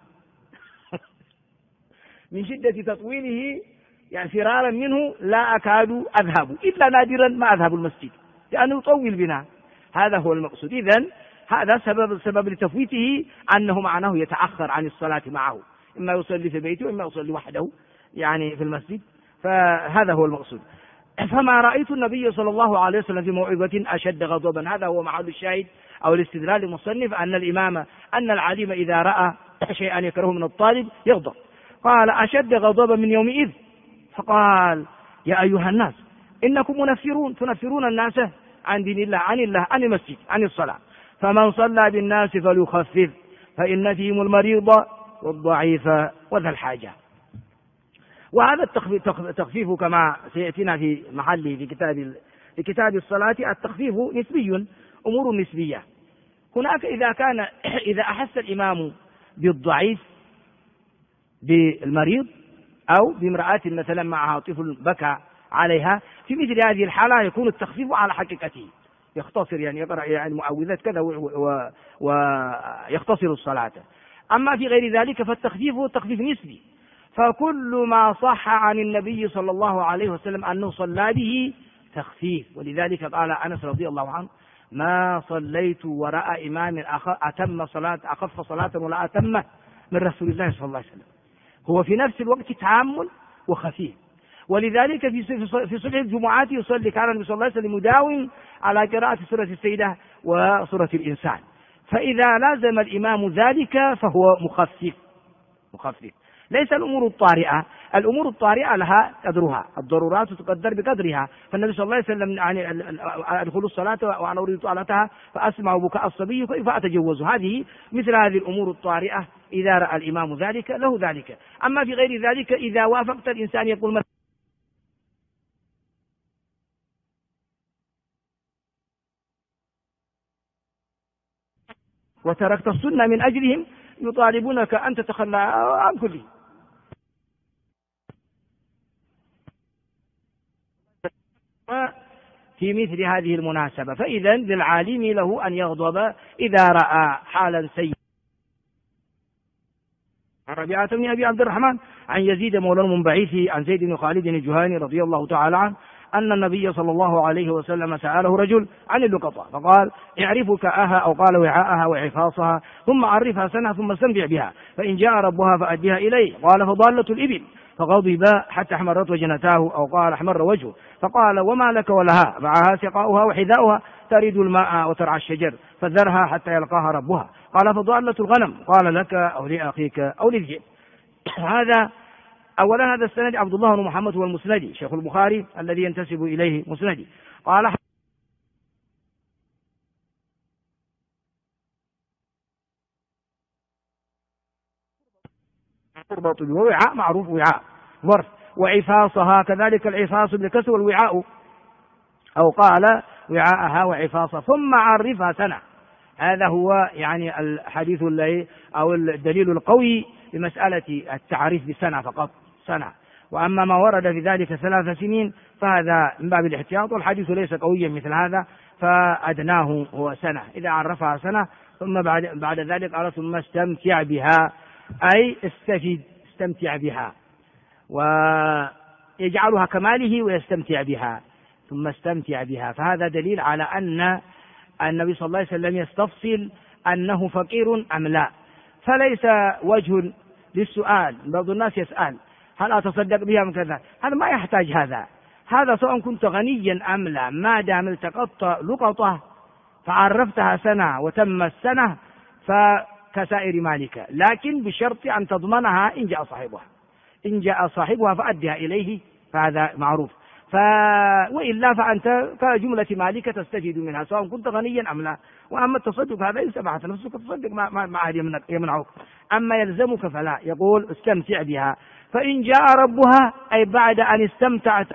من شدة تطويله يعني فرارا منه لا أكاد أذهب، إلا نادرا ما أذهب المسجد لأنه يطول بنا، هذا هو المقصود. إذن هذا سبب لتفويته أنه معناه يتأخر عن الصلاة معه، إما يصلي في بيته وإما يصلي وحده يعني في المسجد، فهذا هو المقصود. فما رأيت النبي صلى الله عليه وسلم في موعظة أشد غضبا، هذا هو محل الشاهد أو الاستدلال المصنف أن العالم إذا رأى شيئا يكرهه من الطالب يغضب. قال أشد غضبا من يومئذ، فقال يا أيها الناس إنكم تنفرون الناس عن دين الله، عن المسجد، عن الصلاة، فمن صلى بالناس فليخفف فإن فيهم المريض والضعيف وذا الحاجة. وهذا التخفيف كما سيأتينا في محله في كتاب الصلاة، التخفيف نسبي، أمور نسبية. هناك إذا أحس الإمام بالضعيف بالمريض أو بامرأة مثلا معها طفل بكى عليها، في مثل هذه الحالة يكون التخفيف على حقيقته، يختصر يعني يقرأ يعني معوذات كذا ويختصر الصلاة. أما في غير ذلك فالتخفيف هو تخفيف نسبي، فكل ما صح عن النبي صلى الله عليه وسلم أنه صلى به تخفيف. ولذلك قال أنس رضي الله عنه ما صليت وراء إمام أتم صلاة أخف صلاة ولا أتم من رسول الله صلى الله عليه وسلم. هو في نفس الوقت تعامل وخفيف. ولذلك في صبح الجمعات يصلي كان النبي صلى الله عليه وسلم يداوم على قراءة سورة السيدة وسورة الإنسان، فإذا لازم الإمام ذلك فهو مخفف. ليس الأمور الطارئة، الأمور الطارئة لها قدرها، الضرورات تقدر بقدرها. فالنبي صلى الله عليه وسلم يعني أدخل الصلاة وأنا أريد طالتها فأسمع بكاء الصبي كيف أتجوز. هذه مثل هذه الأمور الطارئة إذا رأى الإمام ذلك له ذلك. أما في غير ذلك إذا وافقت الإنسان يقول وتركت السنة من أجلهم يطالبونك أن تتخلى عن كله. في مثل هذه المناسبة فإذا للعالم له أن يغضب إذا رأى حالا سيئا. عن ربيعة بن أبي عبد الرحمن عن يزيد مولى المنبعث عن زيد بن خالد الجهاني رضي الله تعالى عنه أن النبي صلى الله عليه وسلم سأله رجل عن اللقطة فقال اعرف كأها أو قال وعاءها وعفاصها ثم عرفها سنة ثم استنبع بها فإن جاء ربها فأديها إليه. قال فضالة الإبل فغضب حتى احمرت وجنتاه أو قال احمر وجهه فقال وما لك ولها معها سقاؤها وحذاؤها تريد الماء وترعى الشجر فذرها حتى يلقاها ربها. قال فضالة الغنم قال لك أو لأخيك أو للذئب. هذا أولا هذا السند عبد الله بن محمد هو المسندي شيخ البخاري الذي ينتسب إليه مسندي. قال تربط ووعاء معروف وعاء ظرف وعفاصها كذلك العفاص بالكسر والوعاء أو قال وعاءها وعفاصها ثم عرفها سنة. هذا هو يعني الحديث الذي أو الدليل القوي لمسألة التعريف بسنة فقط سنة. وأما ما ورد في ذلك 3 سنين فهذا من باب الاحتياط والحديث ليس قويا مثل هذا فأدناه هو سنة. إذا عرفها سنة ثم بعد ذلك قال ثم استمتع بها أي استمتع بها ويجعلها كماله ويستمتع بها ثم استمتع بها. فهذا دليل على أن النبي صلى الله عليه وسلم يستفصل أنه فقير أم لا. فليس وجه للسؤال. بعض الناس يسأل هل أتصدق بها من كذا، هذا ما يحتاج هذا سواء كنت غنيا أم لا ما دام التقطت لقطة فعرفتها سنة وتم السنة فكسائر مالك، لكن بشرط أن تضمنها إن جاء صاحبها فأدها إليه فهذا معروف. وإلا فأنت كجملة مالك تستفيد منها سواء كنت غنيا أم لا. وأما التصدق هذا إن سمحت نفسك تصدق ما عاد يمنعك، أما يلزمك فلا. يقول استمتع بها فإن جاء ربها أي بعد أن استمتعت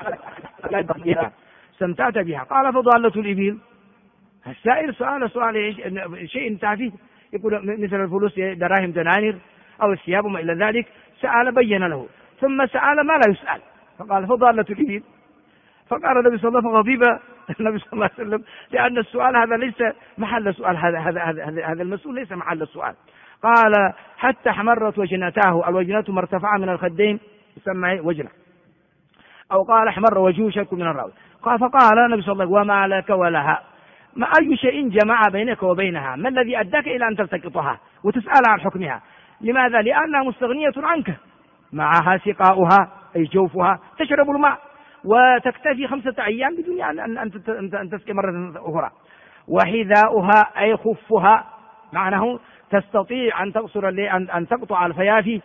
بها. قال فضالة الإبل. السائل سؤال شيء تعفيه يقول مثل الفلوس دراهم دنانير أو الثياب وما إلى ذلك. سأل بين له ثم سأل ما لا يسأل فقال فضالة الإبل. فقال النبي صلى الله عليه وسلم فغضب النبي صلى الله عليه وسلم لأن السؤال هذا ليس محل سؤال، هذا المسؤول ليس محل السؤال. قال حتى احمرت وجنتاه، الوجنة مرتفعة من الخدين يسمى وجنة، أو قال احمر وجهه شك من الراوي. قال فقال النبي صلى الله عليه وسلم وما لك ولها، ما أي شيء جمع بينك وبينها، ما الذي أداك إلى أن تلتقطها وتسأل عن حكمها؟ لماذا؟ لأنها مستغنية عنك، معها سقاؤها أي جوفها تشرب الماء وتكتفي 5 أيام بدون أن تسقي مرة أخرى. وحذاؤها أي خفها، معناه تستطيع أن تقصر أن تقطع الفيافي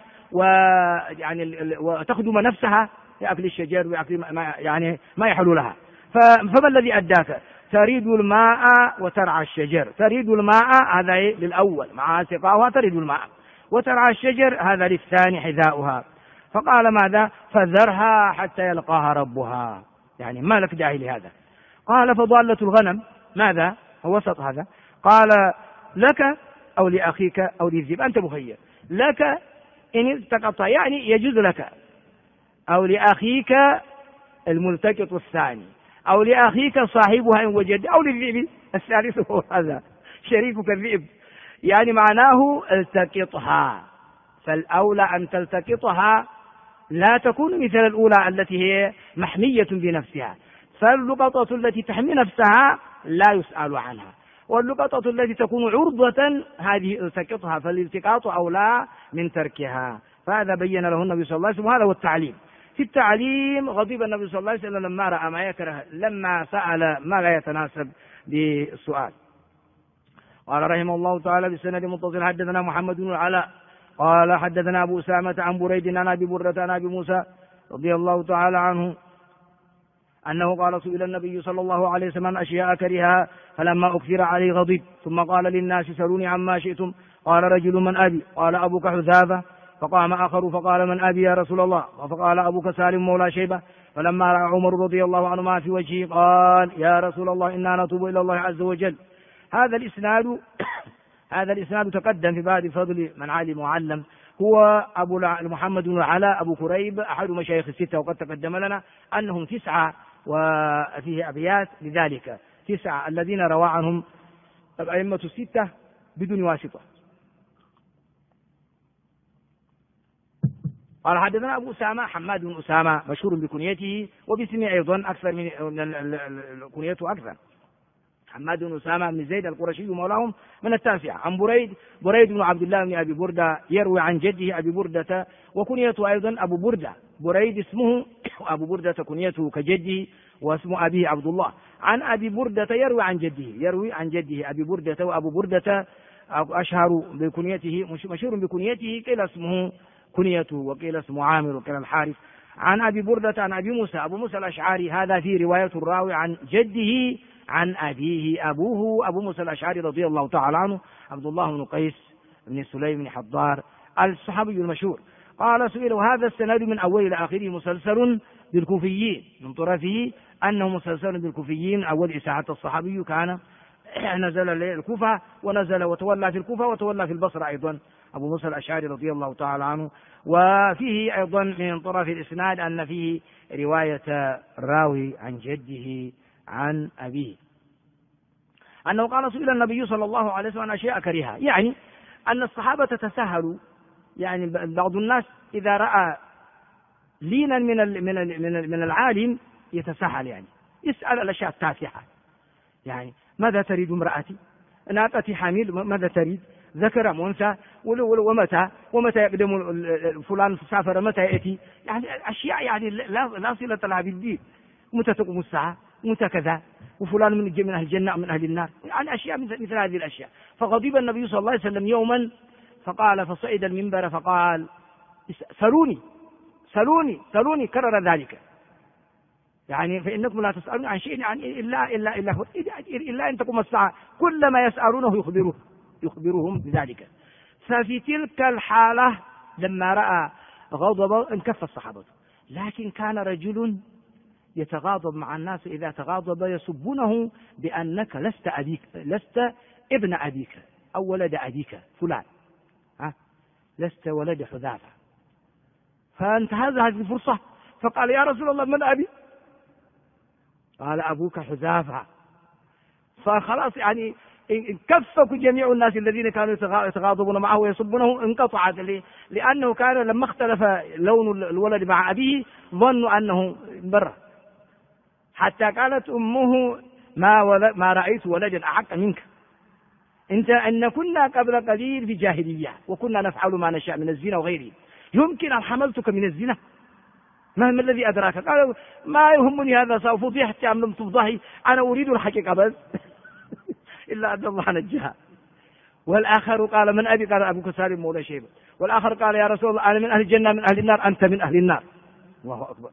وتخدم نفسها لأكل الشجر وأكل ما يحل لها. فما الذي أداك؟ تريد الماء وترعى الشجر. تريد الماء هذا للأول، معها سقاؤها تريد الماء، وترعى الشجر هذا للثاني حذاؤها. فقال ماذا؟ فذرها حتى يلقاها ربها، يعني ما لك داعي لهذا. قال فضالة الغنم ماذا؟ هو وسط هذا. قال لك أو لأخيك أو للذئب، أنت مخير. لك إن التقطت يعني يجوز لك، أو لأخيك الملتقط الثاني، أو لأخيك صاحبها إن وجد، أو للذئب الثالث هو هذا شريكك الذئب، يعني معناه التقطها. فالأولى أن تلتقطها، لا تكون مثل الأولى التي هي محمية بنفسها. فاللقطة التي تحمي نفسها لا يسأل عنها، واللقطة التي تكون عرضة هذه التقطها، فالالتقاط أولى من تركها. فهذا بين له النبي صلى الله عليه وسلم، وهذا هو التعليم. في التعليم غضب النبي صلى الله عليه وسلم لما رأى ما يكره، لما سأل ما لا يتناسب بالسؤال. قال رحمه الله تعالى بالسند متصل حدثنا محمد بن العلاء قال حدثنا أبو أسامة عن بريد عن أبي بردة عن أبي موسى رضي الله تعالى عنه أنه قال سئل النبي صلى الله عليه وسلم عن أشياء كرهها فلما أكثر عليه غضب، ثم قال للناس سلوني عما شئتم. قال رجل من أبي؟ قال أبوك حذافة. فقام آخر فقال من أبي يا رسول الله؟ فقال أبوك سالم مولى شيبة. فلما رأى عمر رضي الله عنه ما في وجهه قال يا رسول الله إنا نتوب إلى الله عز وجل. هذا الإسناد تقدم في باب فضل من علم وعلم، هو أبو محمد بن العلاء أبو كريب أحد مشايخ الستة، وقد تقدم لنا أنهم 9 وفيه أبيات، لذلك 9 الذين روى عنهم الأئمة الستة بدون واسطة. قال حدثنا أبو أسامة حماد بن أسامة مشهور بكنيته وباسمه أيضا أكثر من كنيته أكثر، حماد بن أسامة بن زيد القرشي مولاهم من 9. عن بريد بن عبد الله بن أبي بردة يروي عن جده أبي بردة وكنيته أيضا أبو بردة، بريد اسمه أبو بردة كنيته كجده واسم أبيه عبد الله. عن أبي بردة يروي عن جده أبي بردة، وأبو بردة أشهر بكنيته مشهور بكنيته، قيل اسمه كنيته وقيل اسمه عامر وقيل الحارث. عن أبي بردة عن أبي موسى أبو موسى الأشعري، هذا في رواية الراوي عن جده عن أبيه، أبوه أبو موسى الأشعري رضي الله تعالى عنه عبد الله بن قيس بن سليم بن حضار الصحابي المشهور. قال سئل هذا السند من أول إلى آخره مسلسل بالكوفيين، من طرفه أنه مسلسل بالكوفيين. أول إساعة الصحابي كان نزل الكوفة ونزل وتولى في الكوفة وتولى في البصرة أيضا أبو موسى الأشعري رضي الله تعالى عنه. وفيه أيضا من طرف الإسناد أن فيه رواية الراوي عن جده عن أبيه، أنه قال سئل النبي صلى الله عليه وسلم عن أشياء كرهها، يعني أن الصحابة تساهلوا، يعني بعض الناس إذا رأى لينا من العالم يتساهل، يعني يسأل الأشياء التافهة، يعني ماذا تريد امرأتي؟ ناقتي حامل، ماذا تريد؟ ذكر أم أنثى؟ ومتى يقدم فلان سافر، متى يأتي؟ يعني أشياء يعني لا صلة لها بالدين، متى تقوم الساعة، متى كذا، وفلان من أهل الجنة من أهل النار، يعني أشياء مثل هذه الأشياء. فغضب النبي صلى الله عليه وسلم يوما فقال، فصعد المنبر فقال سلوني كرر ذلك، يعني فإنكم لا تسألون عن شيء يعني إلا أن تقوم الساعة كل ما يسألونه يخبرهم بذلك. ففي تلك الحالة لما رأى غضب انكف الصحابة، لكن كان رجل يتغاضب مع الناس، إذا تغاضب يسبونه بأنك لست ابن أبيك أو ولد أبيك فلان، لست ولد حذافة. فانتهز هذه الفرصة فقال يا رسول الله من أبي؟ قال أبوك حذافة. فخلاص يعني كفك جميع الناس الذين كانوا يتغاضبون معه ويسبونه، انقطعت، لأنه كان لما اختلف لون الولد مع أبيه ظنوا أنه بره، حتى قالت أمه ما رأيت ولدا أحق منك، إن كنا قبل قليل في جاهلية وكنا نفعل ما نشاء من الزنا وغيره، يمكن أن حملتك من الزنا؟ ما الذي أدراك؟ قال ما يهمني هذا، فضحت أم لم تفضحي، أنا أريد الحقيقة بس إلا أن الله نجاها. والآخر قال من أبي؟ قال أبوك سالم مولى شيبة. والآخر قال يا رسول الله أنا من أهل الجنة من أهل النار، أنت من أهل النار. الله أكبر.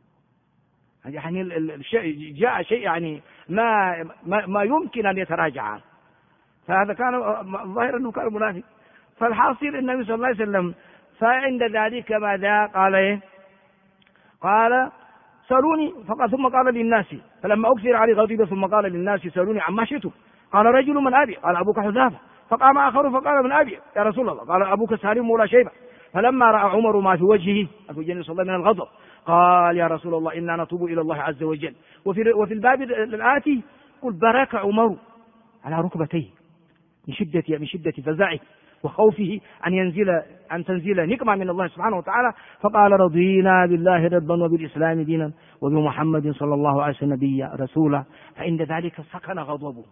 يعني الشيء جاء شيء يعني ما يمكن أن يتراجع عنه، فهذا كان ظاهر أنه كان منافق. فالحاصل النبي صلى الله عليه وسلم فعند ذلك ماذا قال؟ قال سألوني، فقال ثم قال للناس فلما أكثر عليه غضب ثم قال للناس سألوني عما شئتم. قال رجل من أبي؟ قال أبوك حذافة. فقام آخر فقال من أبي يا رسول الله؟ قال أبوك سالم مولى شيبة. فلما رأى عمر ما في وجهه أبو جن صلى الله من الغضب قال يا رسول الله إنا نتوب إلى الله عز وجل. وفي الباب الآتي قل بارك عمر على ركبتيه من شدة فزعه وخوفه أن تنزل نقمة من الله سبحانه وتعالى، فقال رضينا بالله ربا وبالإسلام دينا وبمحمد صلى الله عليه وسلم نبيا رسولا. فعند ذلك سكن غضبه.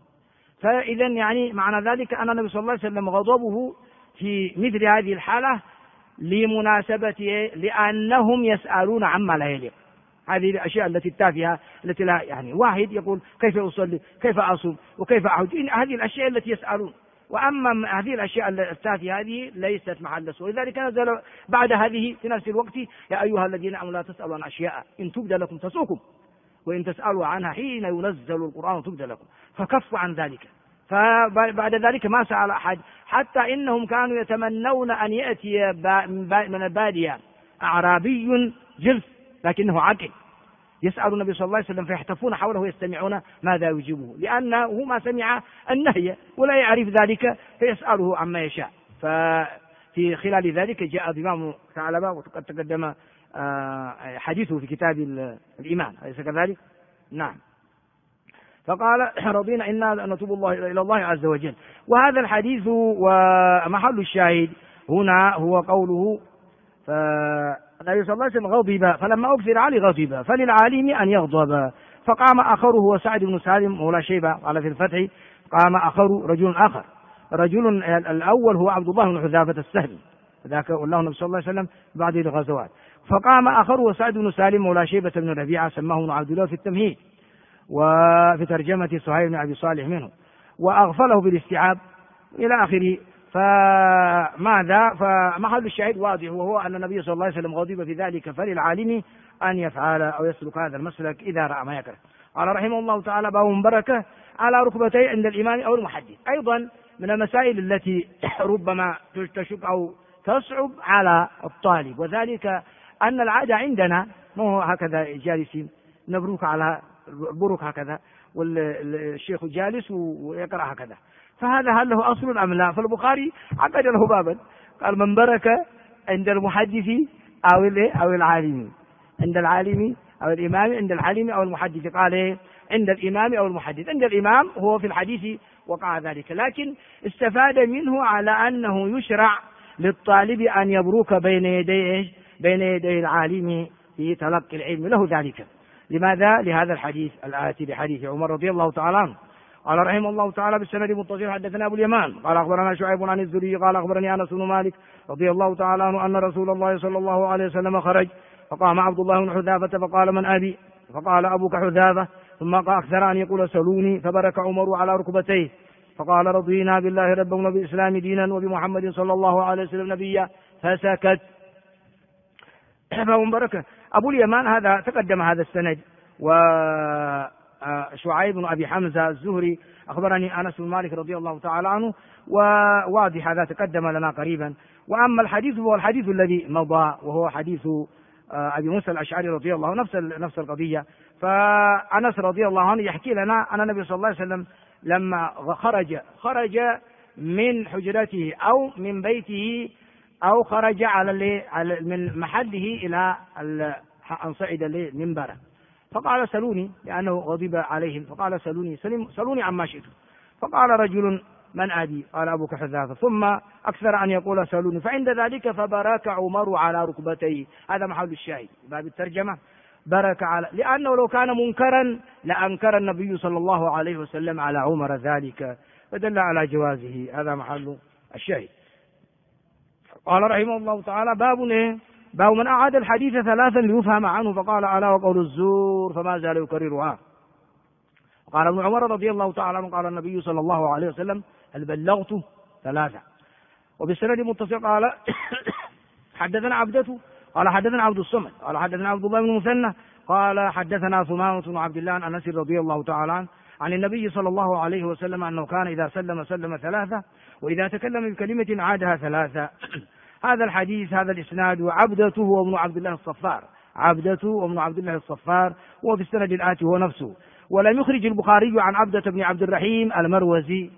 فإذا يعني معنى ذلك أن النبي صلى الله عليه وسلم غضبه في مثل هذه الحالة لمناسبة لأنهم يسألون عما لا يليق. هذه الأشياء التي التافهة التي لا يعني واحد يقول كيف أصلي كيف أصوم وكيف أحج، هذه الأشياء التي يسألون. وأما هذه الأشياء التافهة هذه ليست محل سوء. لذلك نزل بعد هذه في نفس الوقت يا أيها الذين آمنوا لا تسألوا عن أشياء إن تبد لكم تسؤكم وإن تسألوا عنها حين ينزل القرآن تبد لكم، فكفوا عن ذلك. فبعد ذلك ما سأل أحد، حتى إنهم كانوا يتمنون أن يأتي من البادية أعرابي جلس لكنه عاقل يسأل النبي صلى الله عليه وسلم فيحتفون حوله ويستمعون ماذا يجيبه، لأنه ما سمع النهي ولا يعرف ذلك فيسأله عما يشاء. ففي خلال ذلك جاء الإمام ثعلبة وقد تقدم حديثه في كتاب الإيمان، أليس كذلك؟ نعم. فقال رضينا إنا نتوب إلى الله عز وجل. وهذا الحديث ومحل الشاهد هنا هو قوله النبي صلى الله عليه وسلم غضب فلما أكثر علي غضب فللعالم أن يغضب. فقام آخر هو سعد بن سالم مولى شيبة، قال في الفتح قام آخر رجل آخر. رجل الأول هو عبد الله بن حذافة السهمي، ذاك والله النبي صلى الله عليه وسلم بعد الغزوات. فقام آخر هو سعد بن سالم مولى شيبة بن ربيعة سماه ابن عبد الله في التمهيد وفي ترجمة صهيب بن أبي صالح منه، وأغفله بالاستيعاب إلى آخره. فماذا؟ فمحل الشاهد واضح، وهو أن النبي صلى الله عليه وسلم غضب في ذلك فللعالم أن يفعل أو يسلك هذا المسلك إذا رأى ما يكره. قال رحمه الله تعالى باب بركة على ركبتي عند الإمام أو المحدث. أيضا من المسائل التي ربما تشك أو تصعب على الطالب، وذلك أن العادة عندنا ما هو هكذا جالسين نبروك على البرك هكذا والشيخ جالس ويقرأ هكذا، فهذا هل له أصل أم لا؟ فالبخاري عقد له بابا قال من برك عند المحدث أو العالم، عند العالم أو الإمام، عند العالم أو المحدث. قال إيه؟ عند الإمام أو المحدث. عند الإمام هو في الحديث وقع ذلك، لكن استفاد منه على أنه يشرع للطالب أن يبرك بين يدي العالم في تلقي العلم له ذلك. لماذا؟ لهذا الحديث الآتي بحديث عمر رضي الله تعالى عنه. قال رحمه الله تعالى بالسند متصل حدثنا أبو اليمان قال أخبرنا شعيب عن الزهري قال أخبرني أنس بن مالك رضي الله تعالى عنه أن رسول الله صلى الله عليه وسلم خرج فقام عبد الله بن حذافة فقال من أبي؟ فقال أبوك حذافة. ثم قال أكثر أن يقول سلوني، فبرك عمر على ركبتيه فقال رضينا بالله ربا وبالإسلام دينا وبمحمد صلى الله عليه وسلم نبيا، فسكت. فهم بركة. أبو اليمان هذا تقدم هذا السند. وشعيب بن أبي حمزة الزهري أخبرني أنس بن مالك رضي الله تعالى عنه، وواضح هذا تقدم لنا قريبا. وأما الحديث هو الحديث الذي مضى وهو حديث أبي موسى الأشعري رضي الله عنه نفس القضية. فأنس رضي الله عنه يحكي لنا أن النبي صلى الله عليه وسلم لما خرج من حجرته أو من بيته أو خرج من محله إلى أن صعد المنبر، فقال سلوني لأنه غضب عليهم، فقال سلوني عما شئتم. فقال رجل من أبي؟ قال أبوك حذافة. ثم أكثر أن يقول سلوني، فعند ذلك فبرك عمر على ركبتيه. هذا محل الشاهد باب الترجمة، برك على، لأنه لو كان منكرا لأنكر النبي صلى الله عليه وسلم على عمر ذلك، فدل على جوازه. هذا محل الشاهد. قال رحمه الله تعالى باب من أعاد الحديث ثلاثا ليفهم عنه، فقال ألا وقول الزور، فما زال يكررها. قال ابن عمر رضي الله تعالى عنه قال النبي صلى الله عليه وسلم هل بلغت؟ ثلاثة. وبالسند متصل قال حدثنا عبدته قال حدثنا عبد الصمد قال حدثنا عبد الله بن المثنى قال حدثنا ثمامة بن عبد الله عن أنس رضي الله تعالى عنه عن النبي صلى الله عليه وسلم أنه كان إذا سلم ثلاثة، وإذا تكلم بكلمة عادها ثلاثة. هذا الحديث هذا الإسناد وعبدته وابن عبد الله الصفار، عبدته وابن عبد الله الصفار، وفي السند الآتي هو نفسه. ولم يخرج البخاري عن عبدة بن عبد الرحيم المروزي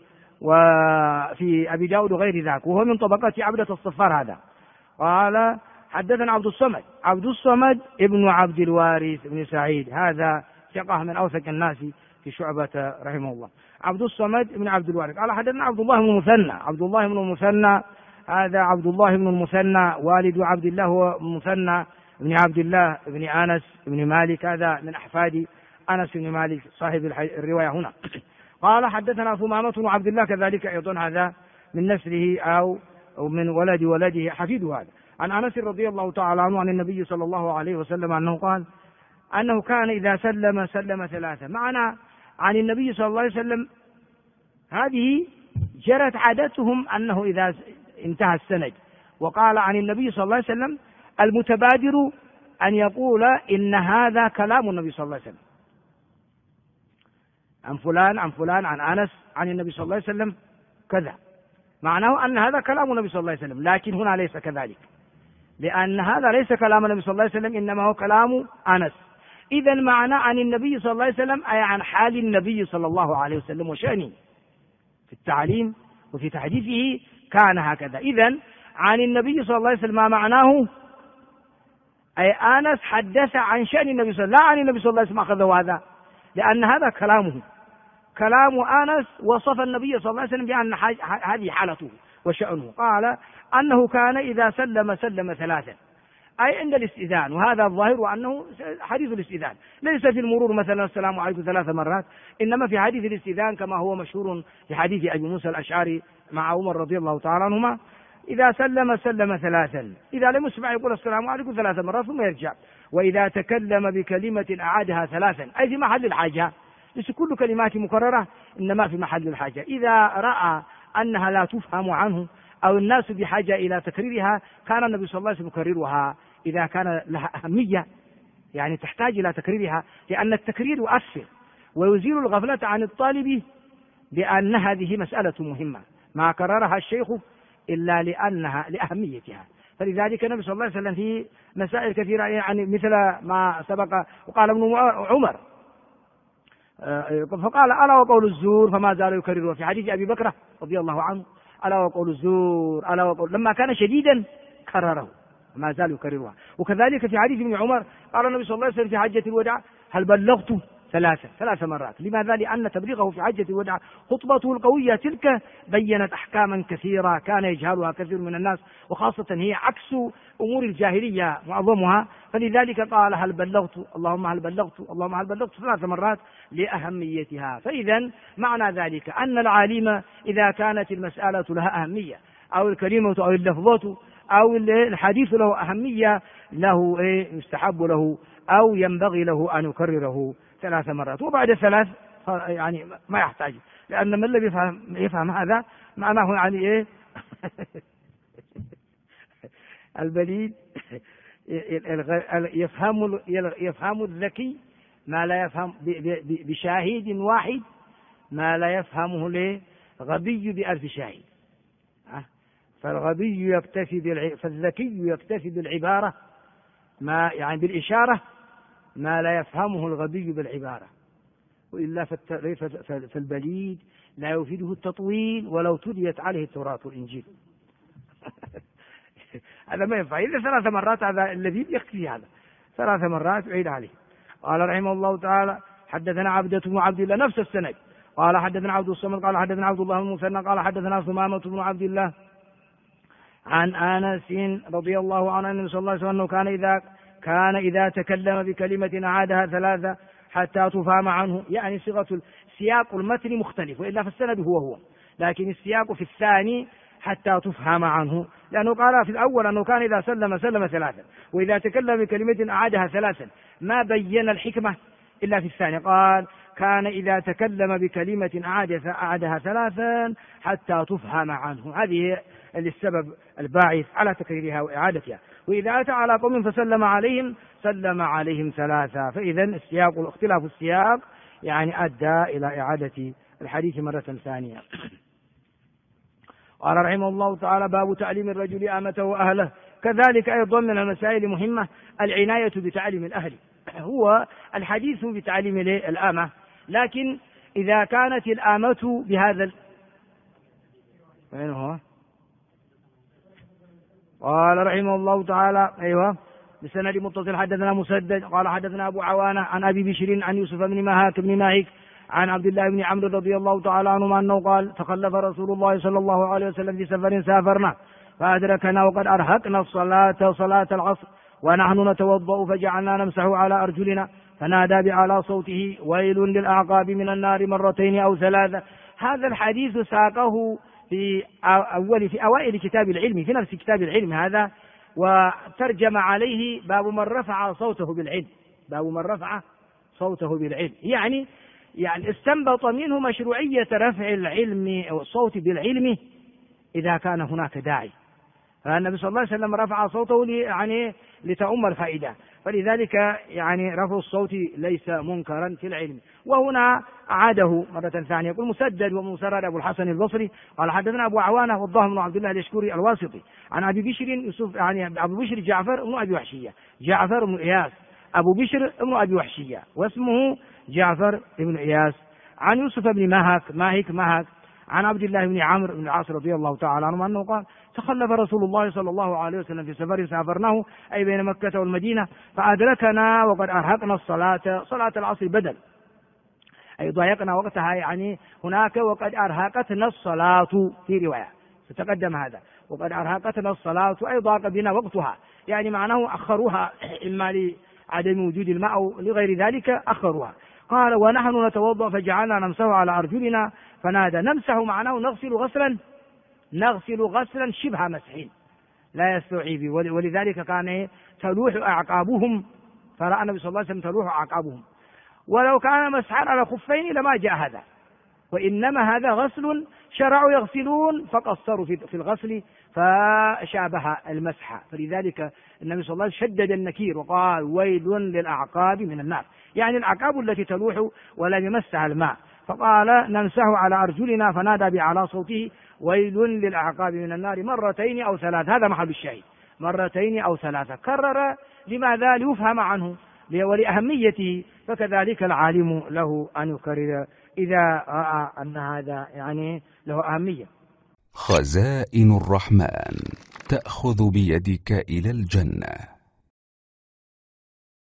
وفي أبي داود وغير ذاك، وهو من طبقات عبدة الصفار. هذا قال حدثنا عبد الصمد ابن عبد الوارث بن سعيد، هذا ثقة من أوثق الناس في شعبة رحمه الله. عبد الصمد ابن عبد الوارث قال حدثنا عبد الله بن المثنى، هذا عبد الله بن المثنى والد عبد الله هو المثنى بن عبد الله بن أنس بن مالك، هذا من أحفاد أنس بن مالك صاحب الرواية هنا. قال حدثنا ثمامة بن عبد الله كذلك أيضا، هذا من نسله أو من ولده حفيده هذا. عن أنس رضي الله تعالى عنه عن النبي صلى الله عليه وسلم أنه قال أنه كان إذا سلم سلم ثلاثة. معنى عن النبي صلى الله عليه وسلم هذه جرت عادتهم أنه إذا انتهى السند، وقال عن النبي صلى الله عليه وسلم المتبادر أن يقول إن هذا كلام النبي صلى الله عليه وسلم، عن فلان عن فلان عن أنس عن النبي صلى الله عليه وسلم كذا، معناه أن هذا كلام النبي صلى الله عليه وسلم. لكن هنا ليس كذلك، لأن هذا ليس كلام النبي صلى الله عليه وسلم، إنما هو كلام أنس. إذا معنى عن النبي صلى الله عليه وسلم أي عن حال النبي صلى الله عليه وسلم وشأنه في التعليم وفي تحديثه كان هكذا. إذا عن النبي صلى الله عليه وسلم ما معناه أي أنس حدث عن شأن النبي صلى الله عليه وسلم، لا عن النبي صلى الله عليه وسلم أخذه هذا، لأن هذا كلامه، كلام أنس وصف النبي صلى الله عليه وسلم بأن هذه حالته وشأنه. قال أنه كان إذا سلم سلم ثلاثا، أي عند الاستئذان، وهذا الظاهر وأنه حديث الاستئذان ليس في المرور مثلا السلام عليكم 3 مرات، إنما في حديث الاستئذان كما هو مشهور في حديث أبي موسى الأشعري مع عمر رضي الله تعالى عنهما، إذا سلم سلم ثلاثا، إذا لم يسمع يقول السلام عليكم 3 مرات ثم يرجع، وإذا تكلم بكلمة أعادها 3، أي في محل الحاجة، ليس كل كلمات مكررة إنما في محل الحاجة. إذا رأى أنها لا تفهم عنه أو الناس بحاجة إلى تكريرها كان النبي صلى الله عليه وسلم يكررها إذا كان لها أهمية، يعني تحتاج إلى تكريرها، لأن التكرير يؤثر ويزيل الغفلة عن الطالب، لأن هذه مسألة مهمة ما كررها الشيخ إلا لأنها لأهميتها. فلذلك النبي صلى الله عليه وسلم في مسائل كثيرة، يعني مثل ما سبق وقال ابن عمر، فقال ألا وقول الزور فما زال يكرره، في حديث أبي بكر رضي الله عنه ألا وقول الزور ألا وقول، لما كان شديدا كرره ما زال يكررها. وكذلك في حديث ابن عمر قال النبي صلى الله عليه وسلم في حجة الوداع هل بلغت 3 مرات. لماذا؟ لأن تبليغه في حجة الوداع خطبته القوية تلك بينت أحكاما كثيرة كان يجهلها كثير من الناس، وخاصة هي عكس أمور الجاهلية معظمها، فلذلك قال هل بلغت اللهم هل بلغت اللهم هل بلغت 3 مرات لأهميتها. فإذا معنى ذلك أن العالم إذا كانت المسألة لها أهمية أو الكلمة أو اللفظة أو الحديث له أهمية له يستحب له أو ينبغي له أن يكرره 3 مرات، وبعد 3 يعني ما يحتاج، لأن من الذي يفهم هذا معناه يعني البليد يفهم الذكي ما لا يفهم بشاهد واحد ما لا يفهمه غبي ب1000 شاهد. فالذكي يكتفي بالعبارة ما يعني بالإشارة ما لا يفهمه الغبي بالعبارة، وإلا فالبليد لا يفيده التطويل ولو تليت عليه التوراة والإنجيل. هذا ما ينفع، إلا 3 مرات هذا الذي يكفي، هذا 3 مرات يعيد عليه. قال رحمه الله تعالى حدثنا عبدة بن عبد الله نفس السند قال حدثنا عبد الصمد قال حدثنا عبد الله بن مثنى قال حدثنا ثمامة بن عبد الله عن أنس رضي الله عنه النبي صلى الله عليه وسلم كان إذا تكلم بكلمة أعادها 3 حتى تفهم عنه، يعني صيغة سياق المتن مختلف، وإلا فالسند هو لكن السياق في الثاني حتى تفهم عنه، لأنه قال في الأول أنه كان إذا سلم 3 وإذا تكلم بكلمة أعادها 3، ما بين الحكمة إلا في الثاني، قال كان إذا تكلم بكلمة أعادها 3 حتى تفهم عنه. هذه السبب الباعث على تكريرها وإعادتها. وإذا أتى على قوم فسلم عليهم سلم عليهم 3. فإذا اختلاف السياق يعني أدى إلى إعادة الحديث مرة ثانية. قال رحمه الله تعالى باب تعليم الرجل أمته وأهله. كذلك أيضا من المسائل المهمة العناية بتعليم الأهل. هو الحديث بتعليم الأمة، لكن إذا كانت الأمة بهذا وين هو؟ قال رحمه الله تعالى بسند متصل حدثنا مسدد قال حدثنا أبو عوانة عن أبي بشر عن يوسف بن مهاك بن ماهك عن عبد الله بن عمرو رضي الله تعالى عنهما أنه قال تخلف رسول الله صلى الله عليه وسلم في سفر سافرنا فأدركنا وقد أرهقنا صلاة العصر ونحن نتوضأ فجعلنا نمسح على أرجلنا فنادى بأعلى صوته ويل للأعقاب من النار 2 أو 3. هذا الحديث ساقه في أوائل كتاب العلم، في نفس كتاب العلم هذا وترجم عليه باب من رفع صوته بالعلم، باب من رفع صوته بالعلم، يعني استنبط منه مشروعية رفع العلم أو الصوت بالعلم إذا كان هناك داعي. فالنبي صلى الله عليه وسلم رفع صوته لتؤم الفائدة، فلذلك رفع الصوت ليس منكرا في العلم. وهنا أعاده مرة ثانية، يقول مسدد ومسرد أبو الحسن البصري قال حدثنا أبو عوانة والضاحي بن عبد الله اليشكري الواسطي عن أبي بشر يوسف أبو بشر جعفر بن أبي وحشية، جعفر بن إياس أبو بشر بن أبي وحشية واسمه جعفر بن إياس، عن يوسف بن ماهك عن عبد الله بن عمرو بن العاص رضي الله تعالى عنه أنه قال تخلف رسول الله صلى الله عليه وسلم في سفر سافرناه أي بين مكة والمدينة فأدركنا وقد أرهقنا الصلاة، صلاة العصر بدل أي ضايقنا وقتها، هناك وقد أرهقتنا الصلاة في رواية ستقدم هذا، وقد أرهقتنا الصلاة أي ضاق بنا وقتها، معناه أخروها إما لعدم وجود الماء أو لغير ذلك أخروها. قال ونحن نتوضأ فجعلنا نمسح على أرجلنا فنادى، نمسح معناه نغسل غسلا شبه مسحين لا يستوعب، ولذلك كان تلوح أعقابهم، فرأى النبي صلى الله عليه وسلم تلوح أعقابهم، ولو كان مسحا على خفين لما جاء هذا، وإنما هذا غسل شرعوا يغسلون فقصروا في الغسل فشابه المسح، فلذلك النبي صلى الله عليه وسلم شدد النكير وقال ويل للأعقاب من النار، الأعقاب التي تلوح ولا يمسها الماء، فقال نمسح على أرجلنا فنادى بأعلى صوته ويل للأعقاب من النار مرتين أو ثلاث، هذا محل الشاهد، مرتين أو ثلاثة، كرر لماذا؟ ليفهم عنه ولأهميته، فكذلك العالم له أن يكرر إذا رأى أن هذا له أهمية. خزائن الرحمن تأخذ بيدك إلى الجنة.